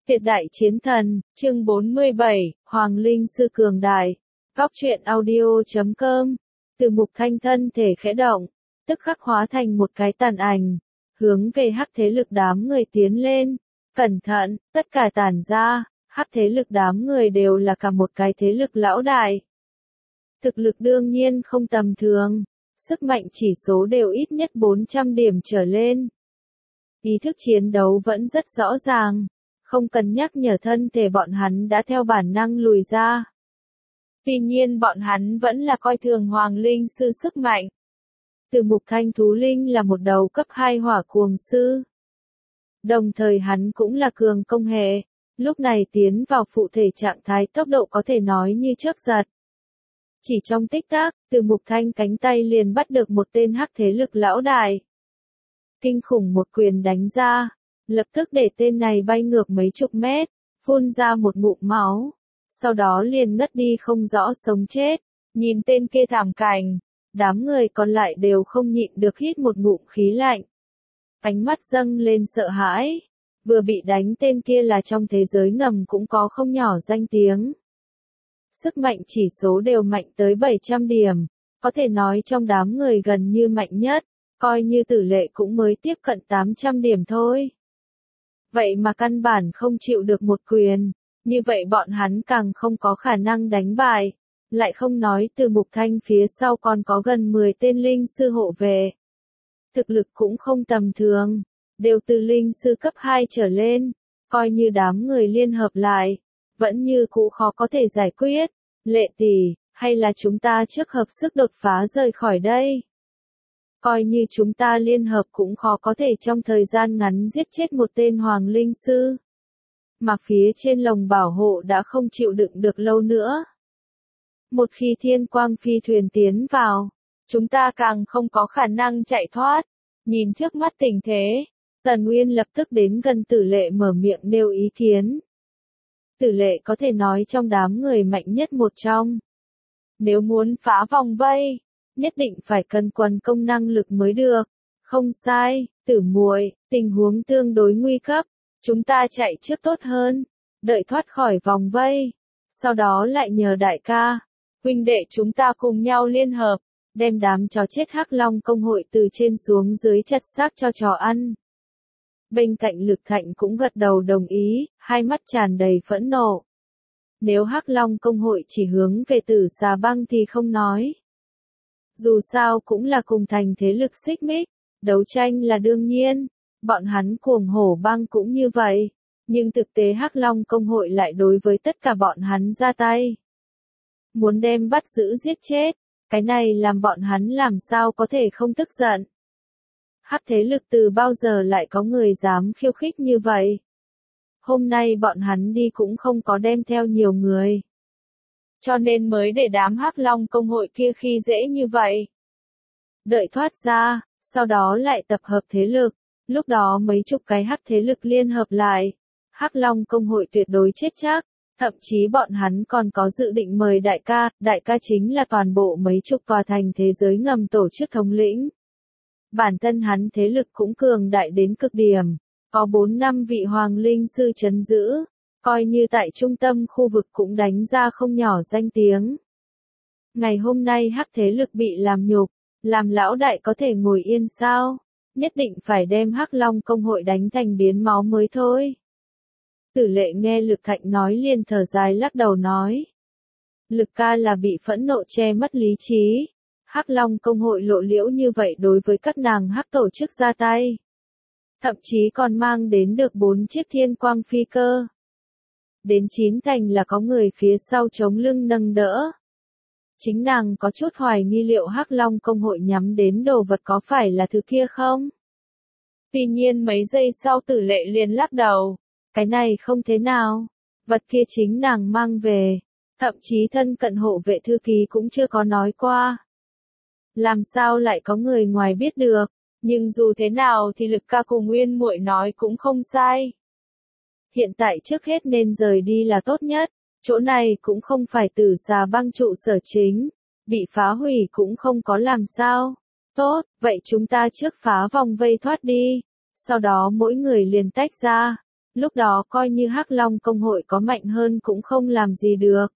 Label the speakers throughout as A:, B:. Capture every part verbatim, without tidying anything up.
A: Tuyệt đại chiến thần, chương bốn mươi bảy, Hoàng Linh Sư Cường Đại. Góc truyện audio chấm com. Từ Mục Thanh thân thể khẽ động, tức khắc hóa thành một cái tàn ảnh, hướng về hắc thế lực đám người tiến lên. Cẩn thận, tất cả tản ra, hắc thế lực đám người đều là cả một cái thế lực lão đại. Thực lực đương nhiên không tầm thường, sức mạnh chỉ số đều ít nhất bốn trăm điểm trở lên. Ý thức chiến đấu vẫn rất rõ ràng. Không cần nhắc nhở thân thể bọn hắn đã theo bản năng lùi ra. Tuy nhiên bọn hắn vẫn là coi thường Hoàng Linh Sư sức mạnh. Từ Mục Thanh Thú Linh là một đầu cấp hai hỏa cuồng sư. Đồng thời hắn cũng là cường công hệ, lúc này tiến vào phụ thể trạng thái tốc độ có thể nói như chớp giật. Chỉ trong tích tắc, Từ Mục Thanh cánh tay liền bắt được một tên hắc thế lực lão đại. Kinh khủng một quyền đánh ra. Lập tức để tên này bay ngược mấy chục mét, phun ra một ngụm máu, sau đó liền ngất đi không rõ sống chết. Nhìn tên kia thảm cảnh, đám người còn lại đều không nhịn được hít một ngụm khí lạnh. Ánh mắt dâng lên sợ hãi, vừa bị đánh tên kia là trong thế giới ngầm cũng có không nhỏ danh tiếng. Sức mạnh chỉ số đều mạnh tới bảy trăm điểm, có thể nói trong đám người gần như mạnh nhất, coi như tử lệ cũng mới tiếp cận tám trăm điểm thôi. Vậy mà căn bản không chịu được một quyền, như vậy bọn hắn càng không có khả năng đánh bại, lại không nói Từ Mục Thanh phía sau còn có gần mười tên linh sư hộ vệ. Thực lực cũng không tầm thường, đều từ linh sư cấp hai trở lên, coi như đám người liên hợp lại, vẫn như cũ khó có thể giải quyết. Lệ tỷ, hay là chúng ta trước hợp sức đột phá rời khỏi đây? Coi như chúng ta liên hợp cũng khó có thể trong thời gian ngắn giết chết một tên Hoàng Linh Sư. Mà phía trên lồng bảo hộ đã không chịu đựng được lâu nữa. Một khi thiên quang phi thuyền tiến vào, chúng ta càng không có khả năng chạy thoát. Nhìn trước mắt tình thế, Tần Nguyên lập tức đến gần Tử Lệ mở miệng nêu ý kiến. Tử Lệ có thể nói trong đám người mạnh nhất một trong. Nếu muốn phá vòng vây, nhất định phải cần quần công năng lực mới được. Không sai, Tử muội, tình huống tương đối nguy cấp, chúng ta chạy trước tốt hơn, đợi thoát khỏi vòng vây, sau đó lại nhờ đại ca, huynh đệ chúng ta cùng nhau liên hợp, đem đám chó chết Hắc Long công hội từ trên xuống dưới chặt xác cho chó ăn. Bên cạnh Lực Thạnh cũng gật đầu đồng ý, hai mắt tràn đầy phẫn nộ. Nếu Hắc Long công hội chỉ hướng về Tử Xà Băng thì không nói. Dù sao cũng là cùng thành thế lực xích mích, đấu tranh là đương nhiên, bọn hắn Cuồng Hổ Bang cũng như vậy, nhưng thực tế Hắc Long công hội lại đối với tất cả bọn hắn ra tay. Muốn đem bắt giữ giết chết, cái này làm bọn hắn làm sao có thể không tức giận. Hắc thế lực từ bao giờ lại có người dám khiêu khích như vậy? Hôm nay bọn hắn đi cũng không có đem theo nhiều người. Cho nên mới để đám Hắc Long công hội kia khi dễ như vậy. Đợi thoát ra, sau đó lại tập hợp thế lực, lúc đó mấy chục cái hắc thế lực liên hợp lại. Hắc Long công hội tuyệt đối chết chắc, thậm chí bọn hắn còn có dự định mời đại ca, đại ca chính là toàn bộ mấy chục tòa thành thế giới ngầm tổ chức thống lĩnh. Bản thân hắn thế lực cũng cường đại đến cực điểm, có bốn năm vị Hoàng Linh Sư trấn giữ. Coi như tại trung tâm khu vực cũng đánh ra không nhỏ danh tiếng. Ngày hôm nay hắc thế lực bị làm nhục, làm lão đại có thể ngồi yên sao? Nhất định phải đem Hắc Long công hội đánh thành biến máu mới thôi. Tử Lệ nghe Lực Thạnh nói liền thở dài lắc đầu nói. Lực ca là bị phẫn nộ che mất lý trí. Hắc Long công hội lộ liễu như vậy đối với các nàng hắc tổ chức ra tay. Thậm chí còn mang đến được bốn chiếc thiên quang phi cơ. Đến chín thành là có người phía sau chống lưng nâng đỡ. Chính nàng có chút hoài nghi liệu Hắc Long công hội nhắm đến đồ vật có phải là thứ kia không? Tuy nhiên mấy giây sau Tử Lệ liền lắc đầu. Cái này không thế nào. Vật kia chính nàng mang về. Thậm chí thân cận hộ vệ thư ký cũng chưa có nói qua. Làm sao lại có người ngoài biết được. Nhưng dù thế nào thì Lực ca cùng Nguyên muội nói cũng không sai. Hiện tại trước hết nên rời đi là tốt nhất, chỗ này cũng không phải Tử Xà Bang trụ sở chính, bị phá hủy cũng không có làm sao. Tốt, vậy chúng ta trước phá vòng vây thoát đi, sau đó mỗi người liền tách ra, lúc đó coi như Hắc Long công hội có mạnh hơn cũng không làm gì được.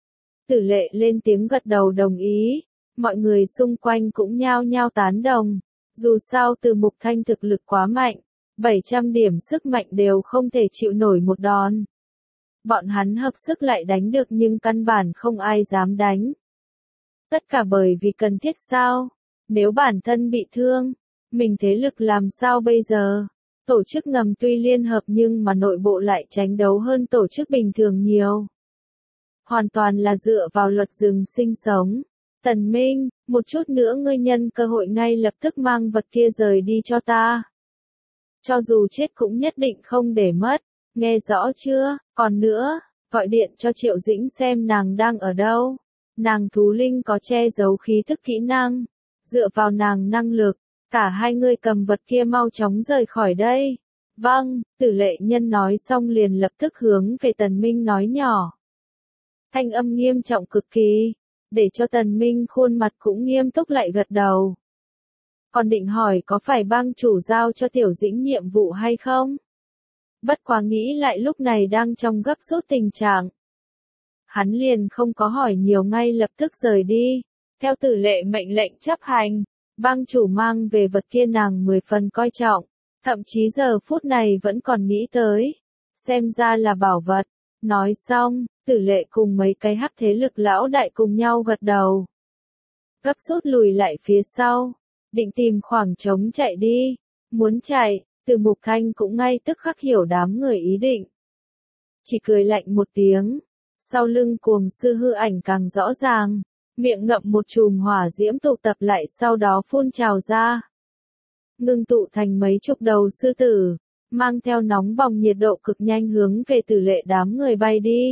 A: Tử Lệ lên tiếng gật đầu đồng ý, mọi người xung quanh cũng nhao nhao tán đồng, dù sao Từ Mục Thanh thực lực quá mạnh, bảy trăm điểm sức mạnh đều không thể chịu nổi một đòn. Bọn hắn hợp sức lại đánh được nhưng căn bản không ai dám đánh. Tất cả bởi vì cần thiết sao? Nếu bản thân bị thương, mình thế lực làm sao bây giờ? Tổ chức ngầm tuy liên hợp nhưng mà nội bộ lại tranh đấu hơn tổ chức bình thường nhiều. Hoàn toàn là dựa vào luật rừng sinh sống. Tần Minh, một chút nữa ngươi nhân cơ hội ngay lập tức mang vật kia rời đi cho ta. Cho dù chết cũng nhất định không để mất, nghe rõ chưa? Còn nữa, gọi điện cho Triệu Dĩnh xem nàng đang ở đâu. Nàng thú linh có che giấu khí thức kỹ năng. Dựa vào nàng năng lực, cả hai người cầm vật kia mau chóng rời khỏi đây. Vâng, Tử Lệ Nhân nói xong liền lập tức hướng về Tần Minh nói nhỏ. Thanh âm nghiêm trọng cực kỳ, để cho Tần Minh khuôn mặt cũng nghiêm túc lại gật đầu. Còn định hỏi có phải bang chủ giao cho Tiểu Dĩnh nhiệm vụ hay không? Bất quá nghĩ lại lúc này đang trong gấp rút tình trạng. Hắn liền không có hỏi nhiều ngay lập tức rời đi. Theo Tử Lệ mệnh lệnh chấp hành, bang chủ mang về vật kia nàng mười phần coi trọng, thậm chí giờ phút này vẫn còn nghĩ tới. Xem ra là bảo vật. Nói xong, Tử Lệ cùng mấy cái hắc thế lực lão đại cùng nhau gật đầu. Gấp rút lùi lại phía sau, định tìm khoảng trống chạy đi. Muốn chạy, Từ Mục Thanh cũng ngay tức khắc hiểu đám người ý định. Chỉ cười lạnh một tiếng, sau lưng cuồng sư hư ảnh càng rõ ràng, miệng ngậm một chùm hỏa diễm tụ tập lại sau đó phun trào ra. Ngưng tụ thành mấy chục đầu sư tử, mang theo nóng bỏng nhiệt độ cực nhanh hướng về Tử Lệ đám người bay đi.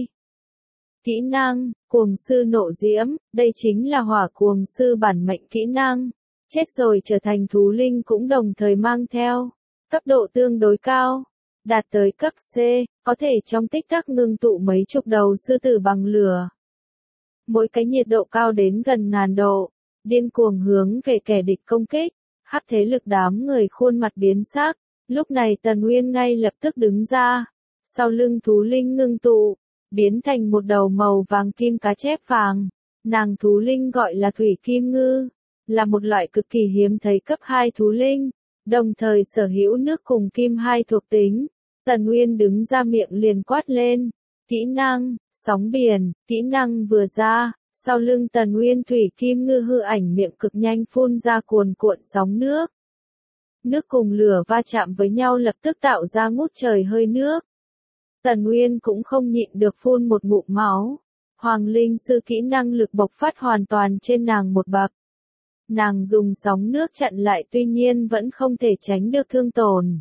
A: Kỹ năng, cuồng sư nộ diễm, đây chính là hỏa cuồng sư bản mệnh kỹ năng. Chết rồi trở thành thú linh cũng đồng thời mang theo. Cấp độ tương đối cao, đạt tới cấp C, có thể trong tích tắc ngưng tụ mấy chục đầu sư tử bằng lửa. Mỗi cái nhiệt độ cao đến gần ngàn độ, điên cuồng hướng về kẻ địch công kích. Hắc thế lực đám người khuôn mặt biến sắc, lúc này Tần Uyên ngay lập tức đứng ra, sau lưng thú linh ngưng tụ, biến thành một đầu màu vàng kim cá chép vàng. Nàng thú linh gọi là Thủy Kim Ngư, là một loại cực kỳ hiếm thấy cấp hai thú linh, đồng thời sở hữu nước cùng kim hai thuộc tính. Tần Uyên đứng ra miệng liền quát lên, kỹ năng, sóng biển, kỹ năng vừa ra, sau lưng Tần Uyên Thủy Kim Ngư hư ảnh miệng cực nhanh phun ra cuồn cuộn sóng nước. Nước cùng lửa va chạm với nhau lập tức tạo ra ngút trời hơi nước. Tần Uyên cũng không nhịn được phun một ngụm máu. Hoàng Linh sư kỹ năng lực bộc phát hoàn toàn trên nàng một bậc. Nàng dùng sóng nước chặn lại tuy nhiên vẫn không thể tránh được thương tổn.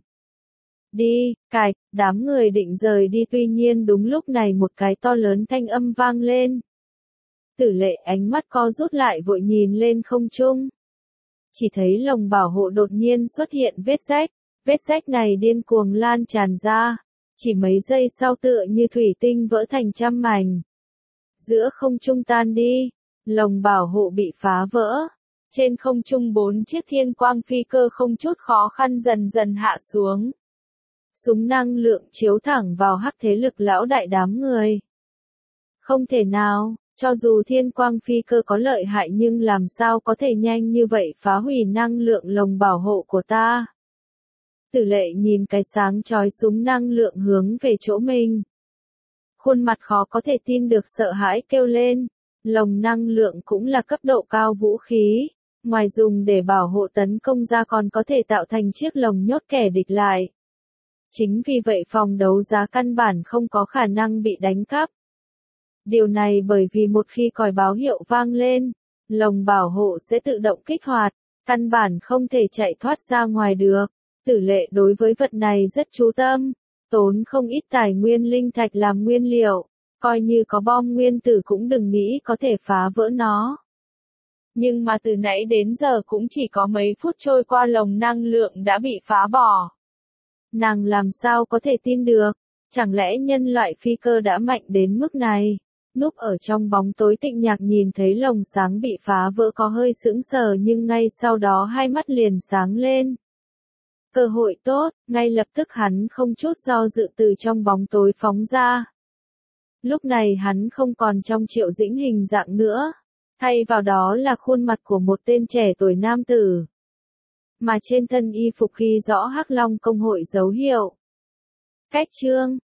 A: Đi, cạch, đám người định rời đi tuy nhiên đúng lúc này một cái to lớn thanh âm vang lên. Tử Lệ ánh mắt co rút lại vội nhìn lên không trung. Chỉ thấy lồng bảo hộ đột nhiên xuất hiện vết rách, vết rách này điên cuồng lan tràn ra, chỉ mấy giây sau tựa như thủy tinh vỡ thành trăm mảnh. Giữa không trung tan đi, lồng bảo hộ bị phá vỡ. Trên không trung bốn chiếc thiên quang phi cơ không chút khó khăn dần dần hạ xuống. Súng năng lượng chiếu thẳng vào hắc thế lực lão đại đám người. Không thể nào, cho dù thiên quang phi cơ có lợi hại nhưng làm sao có thể nhanh như vậy phá hủy năng lượng lồng bảo hộ của ta. Tử Lệ nhìn cái sáng chói súng năng lượng hướng về chỗ mình. Khuôn mặt khó có thể tin được sợ hãi kêu lên, lồng năng lượng cũng là cấp độ cao vũ khí. Ngoài dùng để bảo hộ tấn công ra còn có thể tạo thành chiếc lồng nhốt kẻ địch lại. Chính vì vậy phòng đấu giá căn bản không có khả năng bị đánh cắp. Điều này bởi vì một khi còi báo hiệu vang lên, lồng bảo hộ sẽ tự động kích hoạt, căn bản không thể chạy thoát ra ngoài được. Tử Lệ đối với vật này rất chú tâm, tốn không ít tài nguyên linh thạch làm nguyên liệu, coi như có bom nguyên tử cũng đừng nghĩ có thể phá vỡ nó. Nhưng mà từ nãy đến giờ cũng chỉ có mấy phút trôi qua lồng năng lượng đã bị phá bỏ. Nàng làm sao có thể tin được, chẳng lẽ nhân loại phi cơ đã mạnh đến mức này? Núp ở trong bóng tối Tịnh Nhạc nhìn thấy lồng sáng bị phá vỡ có hơi sững sờ nhưng ngay sau đó hai mắt liền sáng lên. Cơ hội tốt, ngay lập tức hắn không chút do dự từ trong bóng tối phóng ra. Lúc này hắn không còn trong Triệu Dĩnh hình dạng nữa, thay vào đó là khuôn mặt của một tên trẻ tuổi nam tử. Mà trên thân y phục ghi rõ Hắc Long công hội dấu hiệu. Cách chương